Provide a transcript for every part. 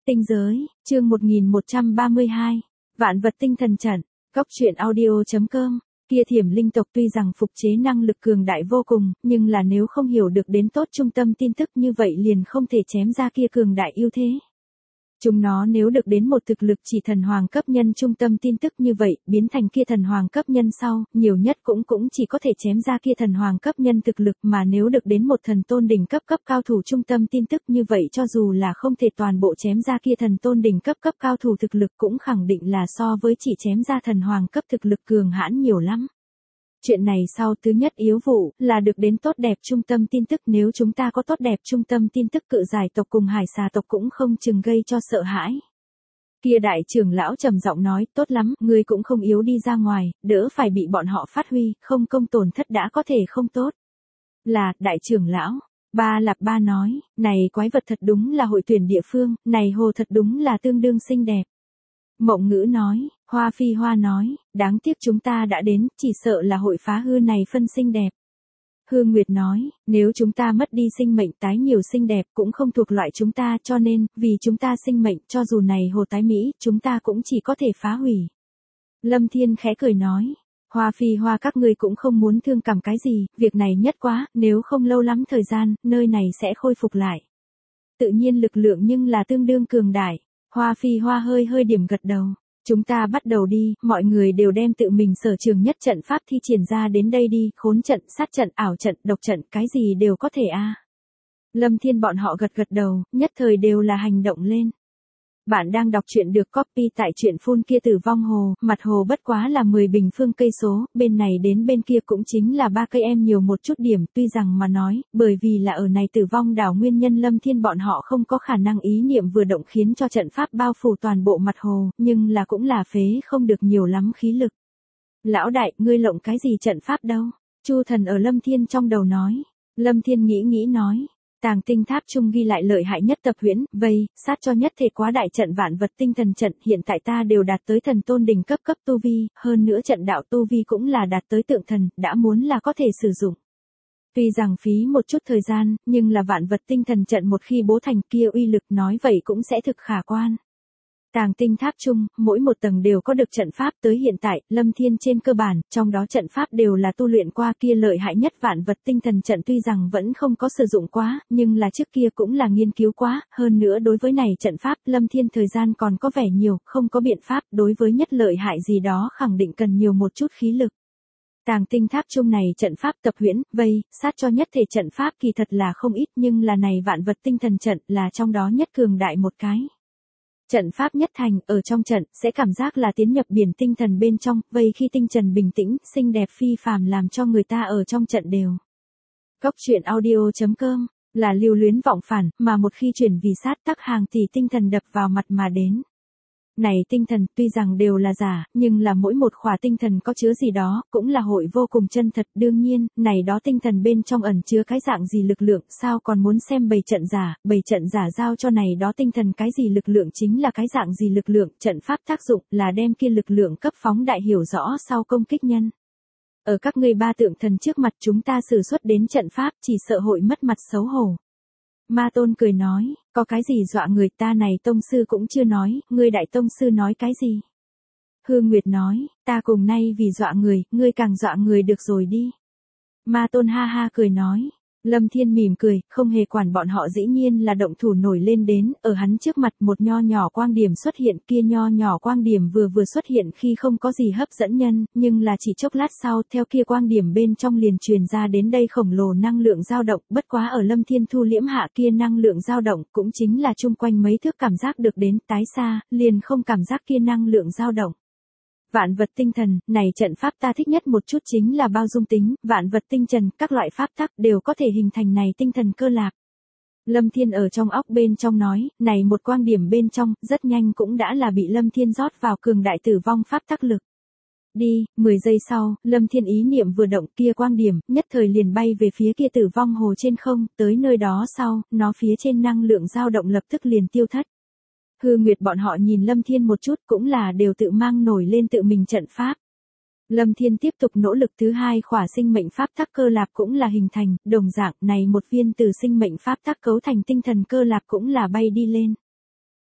Tinh giới, chương 1132, Vạn vật tinh thần trận, Cốc truyện audio.com. Kia Thiểm linh tộc tuy rằng phục chế năng lực cường đại vô cùng, nhưng là nếu không hiểu được đến tốt trung tâm tin tức như vậy liền không thể chém ra kia cường đại ưu thế. Chúng nó nếu được đến một thực lực chỉ thần hoàng cấp nhân trung tâm tin tức như vậy, biến thành kia thần hoàng cấp nhân sau, nhiều nhất cũng chỉ có thể chém ra kia thần hoàng cấp nhân thực lực, mà nếu được đến một thần tôn đỉnh cấp cao thủ trung tâm tin tức như vậy, cho dù là không thể toàn bộ chém ra kia thần tôn đỉnh cấp cao thủ thực lực cũng khẳng định là so với chỉ chém ra thần hoàng cấp thực lực cường hãn nhiều lắm. Chuyện này sau thứ nhất yếu vụ là được đến tốt đẹp trung tâm tin tức, nếu chúng ta có tốt đẹp trung tâm tin tức cự giải tộc cùng hải xà tộc cũng không chừng gây cho sợ hãi. Kia đại trưởng lão trầm giọng nói, tốt lắm, ngươi cũng không yếu đi ra ngoài, đỡ phải bị bọn họ phát huy, không công tổn thất đã có thể không tốt. Là, đại trưởng lão, Ba Lạp Ba nói, này quái vật thật đúng là hội tuyển địa phương, này hồ thật đúng là tương đương xinh đẹp. Mộng Ngữ nói, Hoa Phi Hoa nói, đáng tiếc chúng ta đã đến, chỉ sợ là hội phá hư này phân xinh đẹp. Hương Nguyệt nói, nếu chúng ta mất đi sinh mệnh tái nhiều xinh đẹp cũng không thuộc loại chúng ta, cho nên, vì chúng ta sinh mệnh, cho dù này hồ tái mỹ, chúng ta cũng chỉ có thể phá hủy. Lâm Thiên khẽ cười nói, Hoa Phi Hoa các ngươi cũng không muốn thương cảm cái gì, việc này nhất quá, nếu không lâu lắm thời gian, nơi này sẽ khôi phục lại. Tự nhiên lực lượng nhưng là tương đương cường đại. Hoa Phi Hoa hơi điểm gật đầu. Chúng ta bắt đầu đi, mọi người đều đem tự mình sở trường nhất trận pháp thi triển ra đến đây đi, khốn trận, sát trận, ảo trận, độc trận, cái gì đều có thể a. Lâm Thiên bọn họ gật đầu, nhất thời đều là hành động lên. Bạn đang đọc truyện được copy tại truyện phun kia Tử Vong Hồ, mặt hồ bất quá là 10 bình phương cây số, bên này đến bên kia cũng chính là 3 cây em nhiều một chút điểm, tuy rằng mà nói, bởi vì là ở này Tử Vong đảo nguyên nhân Lâm Thiên bọn họ không có khả năng ý niệm vừa động khiến cho trận pháp bao phủ toàn bộ mặt hồ, nhưng là cũng là phế không được nhiều lắm khí lực. Lão đại, ngươi lộng cái gì trận pháp đâu? Chu Thần ở Lâm Thiên trong đầu nói. Lâm Thiên nghĩ nói. Tàng tinh tháp trung ghi lại lợi hại nhất tập huyễn, vây, sát cho nhất thể quá đại trận vạn vật tinh thần trận, hiện tại ta đều đạt tới thần tôn đỉnh cấp tu vi, hơn nữa trận đạo tu vi cũng là đạt tới tượng thần, đã muốn là có thể sử dụng. Tuy rằng phí một chút thời gian, nhưng là vạn vật tinh thần trận một khi bố thành kia uy lực nói vậy cũng sẽ thực khả quan. Tàng tinh tháp chung, mỗi một tầng đều có được trận pháp tới hiện tại, Lâm Thiên trên cơ bản, trong đó trận pháp đều là tu luyện qua kia lợi hại nhất vạn vật tinh thần trận tuy rằng vẫn không có sử dụng quá, nhưng là trước kia cũng là nghiên cứu quá, hơn nữa đối với này trận pháp, Lâm Thiên thời gian còn có vẻ nhiều, không có biện pháp, đối với nhất lợi hại gì đó khẳng định cần nhiều một chút khí lực. Tàng tinh tháp chung này trận pháp tập huyễn, vây, sát cho nhất thể trận pháp kỳ thật là không ít nhưng là này vạn vật tinh thần trận là trong đó nhất cường đại một cái. Trận pháp nhất thành, ở trong trận, sẽ cảm giác là tiến nhập biển tinh thần bên trong, vây khi tinh trần bình tĩnh, xinh đẹp phi phàm làm cho người ta ở trong trận đều. Cốc truyện audio.com, là lưu luyến vọng phản, mà một khi chuyển vì sát tắc hàng thì tinh thần đập vào mặt mà đến. Này tinh thần, tuy rằng đều là giả, nhưng là mỗi một khỏa tinh thần có chứa gì đó, cũng là hội vô cùng chân thật, đương nhiên, này đó tinh thần bên trong ẩn chứa cái dạng gì lực lượng, sao còn muốn xem bầy trận giả giao cho này đó tinh thần cái gì lực lượng chính là cái dạng gì lực lượng, trận pháp tác dụng là đem kia lực lượng cấp phóng đại hiểu rõ sau công kích nhân. Ở các ngươi ba tượng thần trước mặt chúng ta sử xuất đến trận pháp, chỉ sợ hội mất mặt xấu hổ. Ma Tôn cười nói, có cái gì dọa người, ta này tông sư cũng chưa nói, ngươi đại tông sư nói cái gì? Hương Nguyệt nói, ta cùng nay vì dọa người, ngươi càng dọa người được rồi đi. Ma Tôn ha ha cười nói. Lâm Thiên mỉm cười, không hề quản bọn họ dĩ nhiên là động thủ nổi lên đến, ở hắn trước mặt một nho nhỏ quang điểm xuất hiện, kia nho nhỏ quang điểm vừa xuất hiện khi không có gì hấp dẫn nhân, nhưng là chỉ chốc lát sau, theo kia quang điểm bên trong liền truyền ra đến đây khổng lồ năng lượng dao động, bất quá ở Lâm Thiên thu liễm hạ kia năng lượng dao động, cũng chính là chung quanh mấy thước cảm giác được đến, tái xa, liền không cảm giác kia năng lượng dao động. Vạn vật tinh thần, này trận pháp ta thích nhất một chút chính là bao dung tính, vạn vật tinh trần, các loại pháp tắc đều có thể hình thành này tinh thần cơ lạc. Lâm Thiên ở trong óc bên trong nói, này một quang điểm bên trong, rất nhanh cũng đã là bị Lâm Thiên rót vào cường đại tử vong pháp tắc lực. Đi, 10 giây sau, Lâm Thiên ý niệm vừa động kia quang điểm, nhất thời liền bay về phía kia tử vong hồ trên không, tới nơi đó sau, nó phía trên năng lượng dao động lập tức liền tiêu thất. Hư Nguyệt bọn họ nhìn Lâm Thiên một chút cũng là đều tự mang nổi lên tự mình trận pháp. Lâm Thiên tiếp tục nỗ lực thứ hai khỏa sinh mệnh pháp tắc cơ lạp cũng là hình thành, đồng dạng này một viên từ sinh mệnh pháp tắc cấu thành tinh thần cơ lạp cũng là bay đi lên.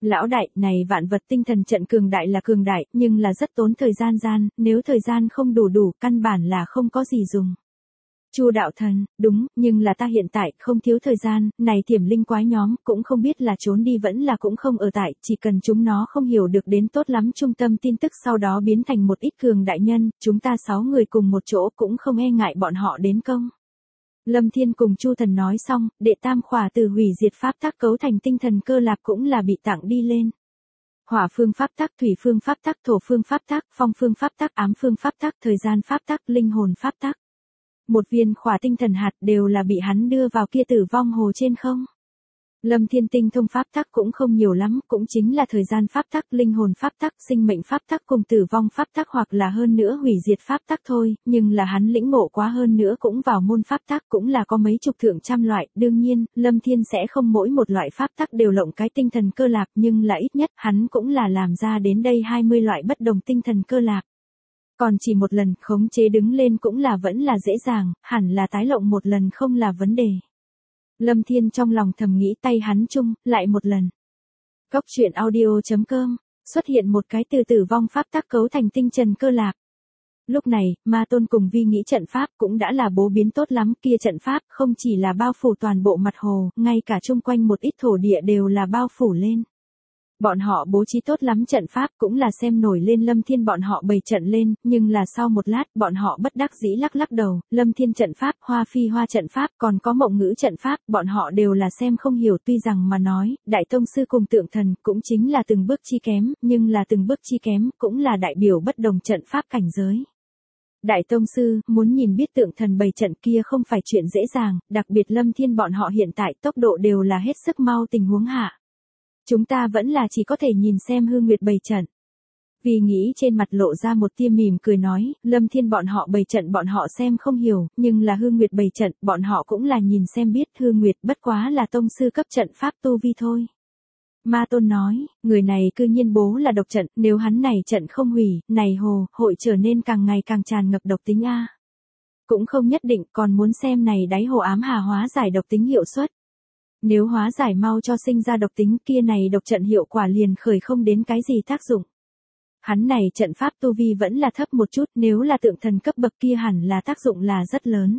Lão đại, này vạn vật tinh thần trận cường đại là cường đại, nhưng là rất tốn thời gian, nếu thời gian không đủ, căn bản là không có gì dùng. Chu đạo thần, đúng, nhưng là ta hiện tại không thiếu thời gian, này thiểm linh quái nhóm, cũng không biết là trốn đi vẫn là cũng không ở tại, chỉ cần chúng nó không hiểu được đến tốt lắm trung tâm tin tức sau đó biến thành một ít cường đại nhân, chúng ta 6 người cùng một chỗ cũng không e ngại bọn họ đến công. Lâm Thiên cùng Chu Thần nói xong, đệ tam khỏa từ hủy diệt pháp tắc cấu thành tinh thần cơ lạc cũng là bị tặng đi lên. Hỏa phương pháp tắc, thủy phương pháp tắc, thổ phương pháp tắc, phong phương pháp tắc, ám phương pháp tắc, thời gian pháp tắc, linh hồn pháp tắc. Một viên khỏa tinh thần hạt đều là bị hắn đưa vào kia tử vong hồ trên không. Lâm Thiên tinh thông pháp tắc cũng không nhiều lắm, cũng chính là thời gian pháp tắc, linh hồn pháp tắc, sinh mệnh pháp tắc cùng tử vong pháp tắc hoặc là hơn nữa hủy diệt pháp tắc thôi, nhưng là hắn lĩnh ngộ quá hơn nữa cũng vào môn pháp tắc cũng là có mấy chục thượng trăm loại, đương nhiên, Lâm Thiên sẽ không mỗi một loại pháp tắc đều lộng cái tinh thần cơ lạc, nhưng là ít nhất hắn cũng là làm ra đến đây 20 loại bất đồng tinh thần cơ lạc. Còn chỉ một lần khống chế đứng lên cũng là vẫn là dễ dàng, hẳn là tái lộng một lần không là vấn đề. Lâm Thiên trong lòng thầm nghĩ tay hắn chung, lại một lần. Cốc truyện audio.com, xuất hiện một cái từ tử vong pháp tắc cấu thành tinh trần cơ lạc. Lúc này, Ma Tôn cùng Vi nghĩ trận pháp cũng đã là bố biến tốt lắm, kia trận pháp không chỉ là bao phủ toàn bộ mặt hồ, ngay cả chung quanh một ít thổ địa đều là bao phủ lên. Bọn họ bố trí tốt lắm trận pháp cũng là xem nổi lên Lâm Thiên bọn họ bày trận lên, nhưng là sau một lát bọn họ bất đắc dĩ lắc đầu, Lâm Thiên trận pháp, Hoa Phi Hoa trận pháp, còn có Mộng Ngữ trận pháp, bọn họ đều là xem không hiểu, tuy rằng mà nói, Đại Tông Sư cùng Tượng Thần cũng chính là từng bước chi kém, nhưng là từng bước chi kém cũng là đại biểu bất đồng trận pháp cảnh giới. Đại Tông Sư, muốn nhìn biết Tượng Thần bày trận kia không phải chuyện dễ dàng, đặc biệt Lâm Thiên bọn họ hiện tại tốc độ đều là hết sức mau tình huống hạ. Chúng ta vẫn là chỉ có thể nhìn xem Hư Nguyệt bày trận. Vì nghĩ trên mặt lộ ra một tia mỉm cười nói, Lâm Thiên bọn họ bày trận bọn họ xem không hiểu, nhưng là Hư Nguyệt bày trận, bọn họ cũng là nhìn xem biết Hư Nguyệt bất quá là tông sư cấp trận pháp tu vi thôi. Ma Tôn nói, người này cư nhiên bố là độc trận, nếu hắn này trận không hủy, này hồ, hội trở nên càng ngày càng tràn ngập độc tính a. Cũng không nhất định, còn muốn xem này đáy hồ ám hà hóa giải độc tính hiệu suất. Nếu hóa giải mau cho sinh ra độc tính kia này độc trận hiệu quả liền khởi không đến cái gì tác dụng. Hắn này trận pháp tu vi vẫn là thấp một chút, nếu là Tượng Thần cấp bậc kia hẳn là tác dụng là rất lớn.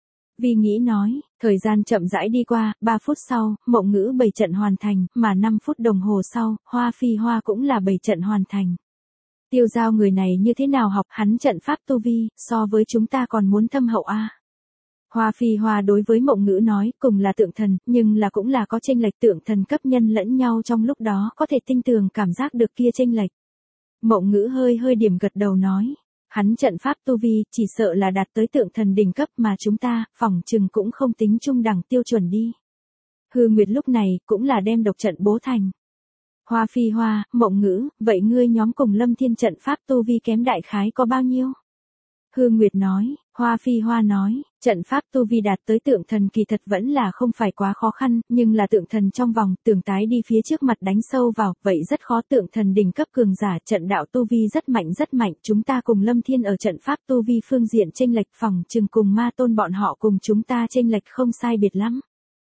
Vì nghĩ nói, thời gian chậm rãi đi qua, 3 phút sau, Mộng Ngữ bày trận hoàn thành, mà 5 phút đồng hồ sau, Hoa Phi Hoa cũng là bày trận hoàn thành. Tiêu Giao người này như thế nào học hắn trận pháp tu vi, so với chúng ta còn muốn thâm hậu a. Hoa Phi Hoa đối với Mộng Ngữ nói, cùng là Tượng Thần, nhưng là cũng là có chênh lệch, Tượng Thần cấp nhân lẫn nhau trong lúc đó có thể tinh tường cảm giác được kia chênh lệch. Mộng Ngữ hơi điểm gật đầu nói, hắn trận pháp tu vi chỉ sợ là đạt tới Tượng Thần đỉnh cấp mà chúng ta, phỏng chừng cũng không tính trung đẳng tiêu chuẩn đi. Hư Nguyệt lúc này cũng là đem độc trận bố thành. Hoa Phi Hoa, Mộng Ngữ, vậy ngươi nhóm cùng Lâm Thiên trận pháp tu vi kém đại khái có bao nhiêu? Hư Nguyệt nói, Hoa Phi Hoa nói, trận pháp tu vi đạt tới Tượng Thần kỳ thật vẫn là không phải quá khó khăn, nhưng là Tượng Thần trong vòng, tưởng tái đi phía trước mặt đánh sâu vào, vậy rất khó. Tượng Thần đỉnh cấp cường giả, trận đạo tu vi rất mạnh, chúng ta cùng Lâm Thiên ở trận pháp tu vi phương diện chênh lệch phòng chừng cùng Ma Tôn bọn họ cùng chúng ta chênh lệch không sai biệt lắm.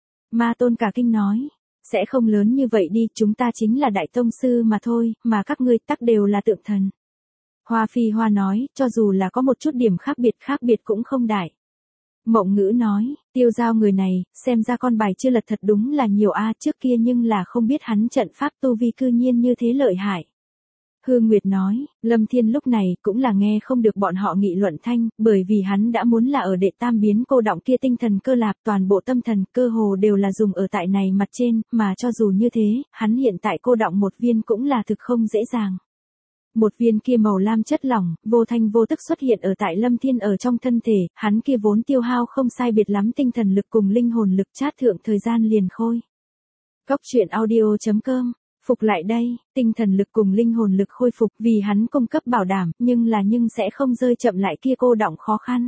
Ma Tôn cả kinh nói, sẽ không lớn như vậy đi, chúng ta chính là Đại Tông Sư mà thôi, mà các ngươi tắc đều là Tượng Thần. Hoa Phi Hoa nói, cho dù là có một chút điểm khác biệt cũng không đại. Mộng Ngữ nói, Tiêu Giao người này, xem ra con bài chưa lật thật đúng là nhiều a, trước kia nhưng là không biết hắn trận pháp tu vi cư nhiên như thế lợi hại. Hư Nguyệt nói, Lâm Thiên lúc này cũng là nghe không được bọn họ nghị luận thanh, bởi vì hắn đã muốn là ở đệ tam biến cô động kia tinh thần cơ lạc, toàn bộ tâm thần cơ hồ đều là dùng ở tại này mặt trên, mà cho dù như thế, hắn hiện tại cô động một viên cũng là thực không dễ dàng. Một viên kia màu lam chất lỏng, vô thanh vô tức xuất hiện ở tại Lâm Thiên ở trong thân thể, hắn kia vốn tiêu hao không sai biệt lắm tinh thần lực cùng linh hồn lực chát thượng thời gian liền khôi. Cốc truyện audio.com, phục lại đây, tinh thần lực cùng linh hồn lực khôi phục vì hắn cung cấp bảo đảm, nhưng sẽ không rơi chậm lại kia cô đọng khó khăn.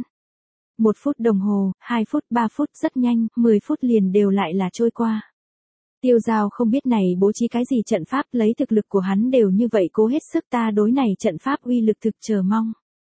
1 phút đồng hồ, 2 phút, 3 phút rất nhanh, 10 phút liền đều lại là trôi qua. Tiêu Giao không biết này bố trí cái gì trận pháp, lấy thực lực của hắn đều như vậy cố hết sức, ta đối này trận pháp uy lực thực chờ mong.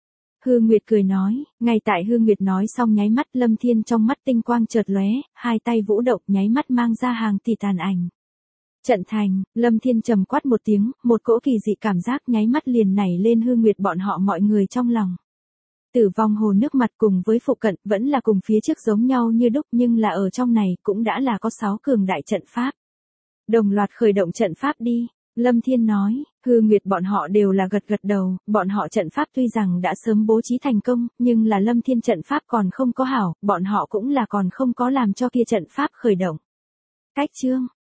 Hư Nguyệt cười nói, ngay tại Hư Nguyệt nói xong nháy mắt Lâm Thiên trong mắt tinh quang chợt lóe, hai tay vũ động nháy mắt mang ra hàng tỷ tàn ảnh. Trận thành, Lâm Thiên trầm quát một tiếng, một cỗ kỳ dị cảm giác nháy mắt liền nảy lên Hư Nguyệt bọn họ mọi người trong lòng. Tử vong hồ nước mặt cùng với phụ cận vẫn là cùng phía trước giống nhau như đúc, nhưng là ở trong này cũng đã là có 6 cường đại trận pháp. Đồng loạt khởi động trận pháp đi, Lâm Thiên nói. Hư Nguyệt bọn họ đều là gật gật đầu, bọn họ trận pháp tuy rằng đã sớm bố trí thành công, nhưng là Lâm Thiên trận pháp còn không có hảo, bọn họ cũng là còn không có làm cho kia trận pháp khởi động. Cách chương